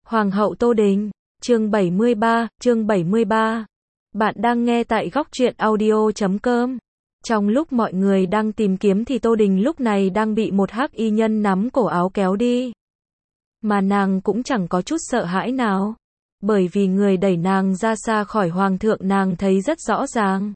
Hoàng hậu Tô Đình, chương 73. Bạn đang nghe tại góc truyện audio.com. Trong lúc mọi người đang tìm kiếm thì Tô Đình lúc này đang bị một hắc y nhân nắm cổ áo kéo đi. Mà nàng cũng chẳng có chút sợ hãi nào. Bởi vì người đẩy nàng ra xa khỏi hoàng thượng nàng thấy rất rõ ràng.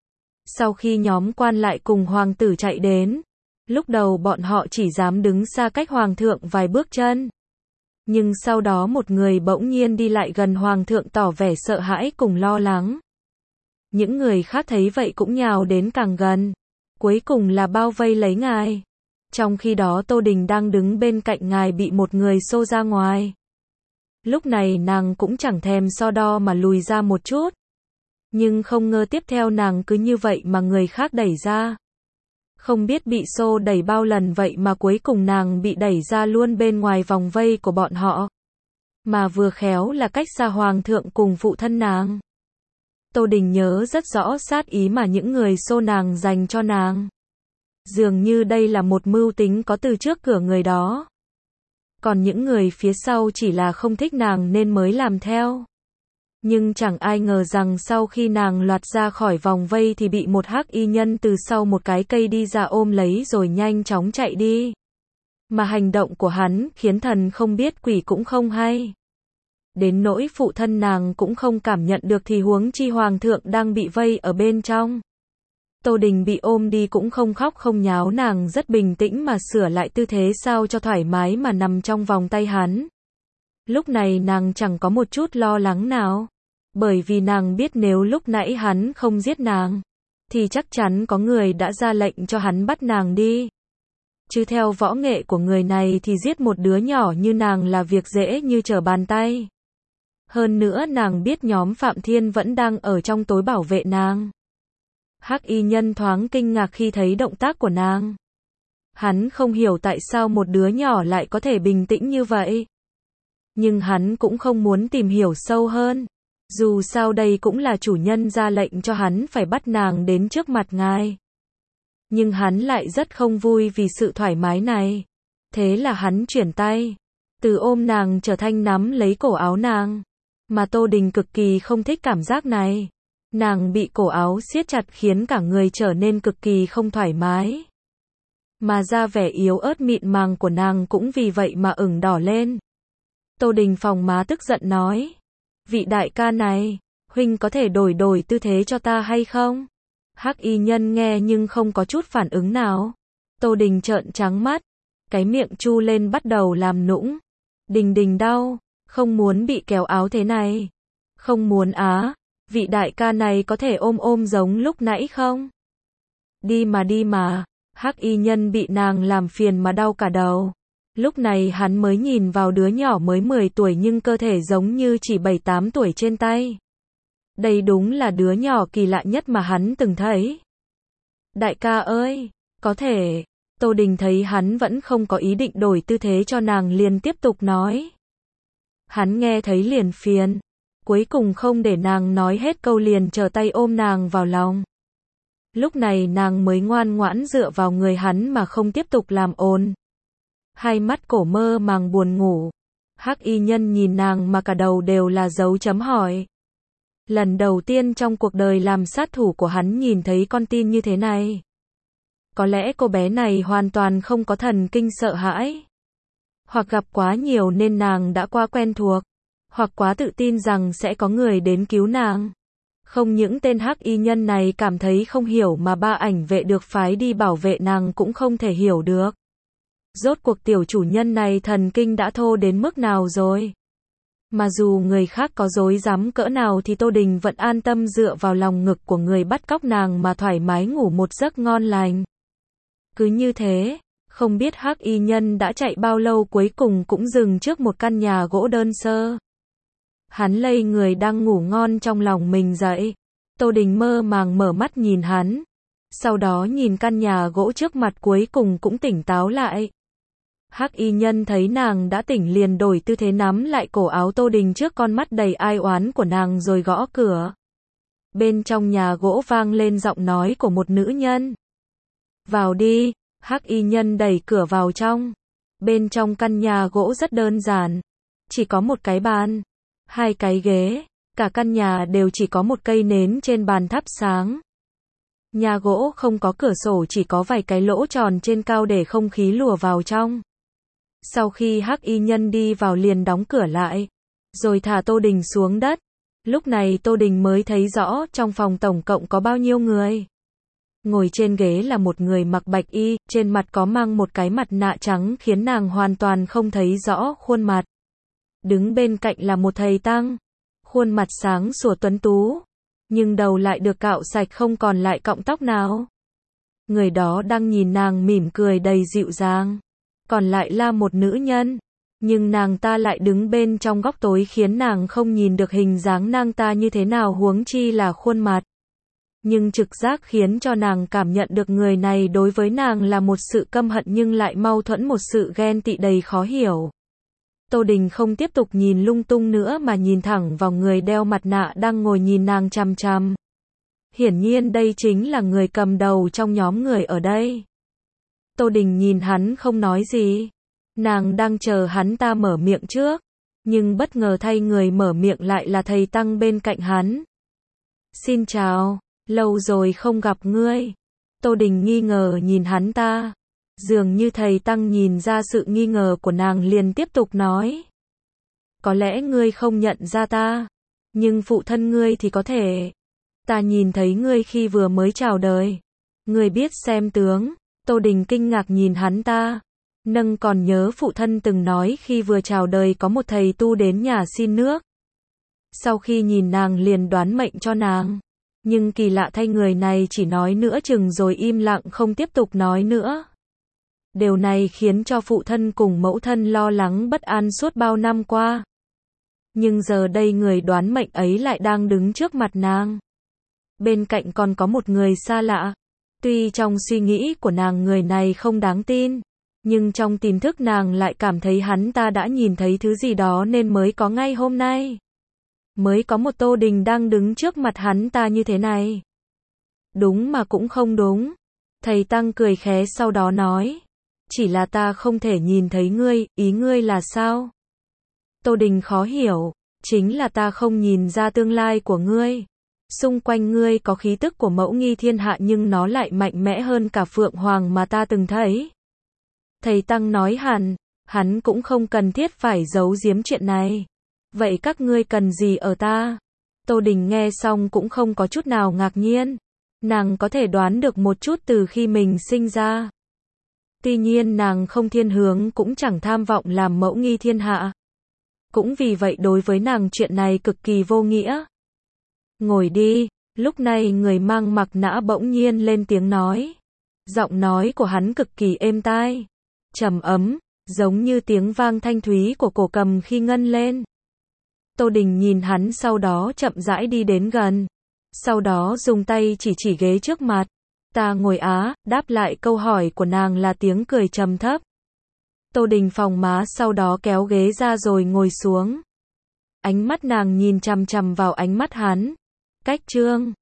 Sau khi nhóm quan lại cùng hoàng tử chạy đến, lúc đầu bọn họ chỉ dám đứng xa cách hoàng thượng vài bước chân. Nhưng sau đó một người bỗng nhiên đi lại gần hoàng thượng tỏ vẻ sợ hãi cùng lo lắng. Những người khác thấy vậy cũng nhào đến càng gần. Cuối cùng là bao vây lấy ngài. Trong khi đó Tô Đình đang đứng bên cạnh ngài bị một người xô ra ngoài. Lúc này nàng cũng chẳng thèm so đo mà lùi ra một chút. Nhưng không ngờ tiếp theo nàng cứ như vậy mà người khác đẩy ra. Không biết bị xô đẩy bao lần vậy mà cuối cùng nàng bị đẩy ra luôn bên ngoài vòng vây của bọn họ. Mà vừa khéo là cách xa hoàng thượng cùng phụ thân nàng. Tô Đình nhớ rất rõ sát ý mà những người xô nàng dành cho nàng. Dường như đây là một mưu tính có từ trước cửa người đó. Còn những người phía sau chỉ là không thích nàng nên mới làm theo. Nhưng chẳng ai ngờ rằng sau khi nàng loạt ra khỏi vòng vây thì bị một hắc y nhân từ sau một cái cây đi ra ôm lấy rồi nhanh chóng chạy đi. Mà hành động của hắn khiến thần không biết quỷ cũng không hay. Đến nỗi phụ thân nàng cũng không cảm nhận được thì huống chi hoàng thượng đang bị vây ở bên trong. Tô Đình bị ôm đi cũng không khóc không nháo, nàng rất bình tĩnh mà sửa lại tư thế sao cho thoải mái mà nằm trong vòng tay hắn. Lúc này nàng chẳng có một chút lo lắng nào. Bởi vì nàng biết nếu lúc nãy hắn không giết nàng, thì chắc chắn có người đã ra lệnh cho hắn bắt nàng đi. Chứ theo võ nghệ của người này thì giết một đứa nhỏ như nàng là việc dễ như trở bàn tay. Hơn nữa nàng biết nhóm Phạm Thiên vẫn đang ở trong tối bảo vệ nàng. Hắc y nhân thoáng kinh ngạc khi thấy động tác của nàng. Hắn không hiểu tại sao một đứa nhỏ lại có thể bình tĩnh như vậy. Nhưng hắn cũng không muốn tìm hiểu sâu hơn. Dù sao đây cũng là chủ nhân ra lệnh cho hắn phải bắt nàng đến trước mặt ngài. Nhưng hắn lại rất không vui vì sự thoải mái này. Thế là hắn chuyển tay. Từ ôm nàng trở thành nắm lấy cổ áo nàng. Mà Tô Đình cực kỳ không thích cảm giác này. Nàng bị cổ áo siết chặt khiến cả người trở nên cực kỳ không thoải mái. Mà da vẻ yếu ớt mịn màng của nàng cũng vì vậy mà ửng đỏ lên. Tô Đình phồng má tức giận nói. Vị đại ca này, huynh có thể đổi tư thế cho ta hay không? Hắc y nhân nghe nhưng không có chút phản ứng nào. Tô Đình trợn trắng mắt. Cái miệng chu lên bắt đầu làm nũng. Đình đau, không muốn bị kéo áo thế này. Không muốn á. Vị đại ca này có thể ôm giống lúc nãy không? Đi mà. Hắc y nhân bị nàng làm phiền mà đau cả đầu. Lúc này hắn mới nhìn vào đứa nhỏ mới 10 tuổi nhưng cơ thể giống như chỉ 7-8 tuổi trên tay. Đây đúng là đứa nhỏ kỳ lạ nhất mà hắn từng thấy. Đại ca ơi, có thể. Tô Đình thấy hắn vẫn không có ý định đổi tư thế cho nàng liền tiếp tục nói. Hắn nghe thấy liền phiền. Cuối cùng không để nàng nói hết câu liền trở tay ôm nàng vào lòng. Lúc này nàng mới ngoan ngoãn dựa vào người hắn mà không tiếp tục làm ồn. Hai mắt cổ mơ màng buồn ngủ. Hắc y nhân nhìn nàng mà cả đầu đều là dấu chấm hỏi. Lần đầu tiên trong cuộc đời làm sát thủ của hắn nhìn thấy con tin như thế này. Có lẽ cô bé này hoàn toàn không có thần kinh sợ hãi. Hoặc gặp quá nhiều nên nàng đã quá quen thuộc. Hoặc quá tự tin rằng sẽ có người đến cứu nàng. Không những tên hắc y nhân này cảm thấy không hiểu mà ba ảnh vệ được phái đi bảo vệ nàng cũng không thể hiểu được. Rốt cuộc tiểu chủ nhân này thần kinh đã thô đến mức nào rồi. Mà dù người khác có dối dám cỡ nào thì Tô Đình vẫn an tâm dựa vào lòng ngực của người bắt cóc nàng mà thoải mái ngủ một giấc ngon lành. Cứ như thế, không biết hắc y nhân đã chạy bao lâu cuối cùng cũng dừng trước một căn nhà gỗ đơn sơ. Hắn lay người đang ngủ ngon trong lòng mình dậy. Tô Đình mơ màng mở mắt nhìn hắn. Sau đó nhìn căn nhà gỗ trước mặt cuối cùng cũng tỉnh táo lại. Hắc y nhân thấy nàng đã tỉnh liền đổi tư thế nắm lại cổ áo Tô Đình trước con mắt đầy ai oán của nàng rồi gõ cửa. Bên trong nhà gỗ vang lên giọng nói của một nữ nhân. Vào đi. Hắc y nhân đẩy cửa vào trong. Bên trong căn nhà gỗ rất đơn giản. chỉ có một cái bàn, hai cái ghế, cả căn nhà đều chỉ có một cây nến trên bàn thắp sáng. Nhà gỗ không có cửa sổ, chỉ có vài cái lỗ tròn trên cao để không khí lùa vào trong. Sau khi hắc y nhân đi vào liền đóng cửa lại, rồi thả Tô Đình xuống đất. Lúc này Tô Đình mới thấy rõ trong phòng tổng cộng có bao nhiêu người. Ngồi trên ghế là một người mặc bạch y, trên mặt có mang một cái mặt nạ trắng khiến nàng hoàn toàn không thấy rõ khuôn mặt. Đứng bên cạnh là một thầy tăng, khuôn mặt sáng sủa tuấn tú, nhưng đầu lại được cạo sạch không còn lại cọng tóc nào. Người đó đang nhìn nàng mỉm cười đầy dịu dàng. Còn lại là một nữ nhân, nhưng nàng ta lại đứng bên trong góc tối khiến nàng không nhìn được hình dáng nàng ta như thế nào, huống chi là khuôn mặt. Nhưng trực giác khiến cho nàng cảm nhận được người này đối với nàng là một sự căm hận nhưng lại mâu thuẫn, một sự ghen tị đầy khó hiểu. Tô Đình không tiếp tục nhìn lung tung nữa mà nhìn thẳng vào người đeo mặt nạ đang ngồi nhìn nàng chằm chằm. Hiển nhiên đây chính là người cầm đầu trong nhóm người ở đây. Tô Đình nhìn hắn không nói gì. Nàng đang chờ hắn ta mở miệng trước. Nhưng bất ngờ thay người mở miệng lại là thầy tăng bên cạnh hắn. Xin chào, lâu rồi không gặp ngươi. Tô Đình nghi ngờ nhìn hắn ta. Dường như thầy tăng nhìn ra sự nghi ngờ của nàng liền tiếp tục nói. Có lẽ ngươi không nhận ra ta, nhưng phụ thân ngươi thì có thể. Ta nhìn thấy ngươi khi vừa mới chào đời. Ngươi biết xem tướng. Tô Đình kinh ngạc nhìn hắn ta. Nâng còn nhớ phụ thân từng nói khi vừa chào đời có một thầy tu đến nhà xin nước. Sau khi nhìn nàng liền đoán mệnh cho nàng. Nhưng kỳ lạ thay người này chỉ nói nửa chừng rồi im lặng không tiếp tục nói nữa. Điều này khiến cho phụ thân cùng mẫu thân lo lắng bất an suốt bao năm qua. Nhưng giờ đây người đoán mệnh ấy lại đang đứng trước mặt nàng. Bên cạnh còn có một người xa lạ. Tuy trong suy nghĩ của nàng người này không đáng tin, nhưng trong tiềm thức nàng lại cảm thấy hắn ta đã nhìn thấy thứ gì đó nên mới có ngay hôm nay. Mới có một Tô Đình đang đứng trước mặt hắn ta như thế này. Đúng mà cũng không đúng. Thầy tăng cười khẽ sau đó nói. Chỉ là ta không thể nhìn thấy ngươi, ý ngươi là sao? Tô Đình khó hiểu. Chính là ta không nhìn ra tương lai của ngươi. Xung quanh ngươi có khí tức của mẫu nghi thiên hạ nhưng nó lại mạnh mẽ hơn cả Phượng Hoàng mà ta từng thấy. Thầy tăng nói hắn cũng không cần thiết phải giấu giếm chuyện này. Vậy các ngươi cần gì ở ta? Tô Đình nghe xong cũng không có chút nào ngạc nhiên. Nàng có thể đoán được một chút từ khi mình sinh ra. Tuy nhiên nàng không thiên hướng cũng chẳng tham vọng làm mẫu nghi thiên hạ. Cũng vì vậy đối với nàng chuyện này cực kỳ vô nghĩa. Ngồi đi, lúc này người mang mặt nạ bỗng nhiên lên tiếng nói. Giọng nói của hắn cực kỳ êm tai, trầm ấm, giống như tiếng vang thanh thúy của cổ cầm khi ngân lên. Tô Đình nhìn hắn sau đó chậm rãi đi đến gần. Sau đó dùng tay chỉ ghế trước mặt. Ta ngồi á, đáp lại câu hỏi của nàng là tiếng cười trầm thấp. Tô Đình phồng má sau đó kéo ghế ra rồi ngồi xuống. Ánh mắt nàng nhìn chằm chằm vào ánh mắt hắn. Cách trương,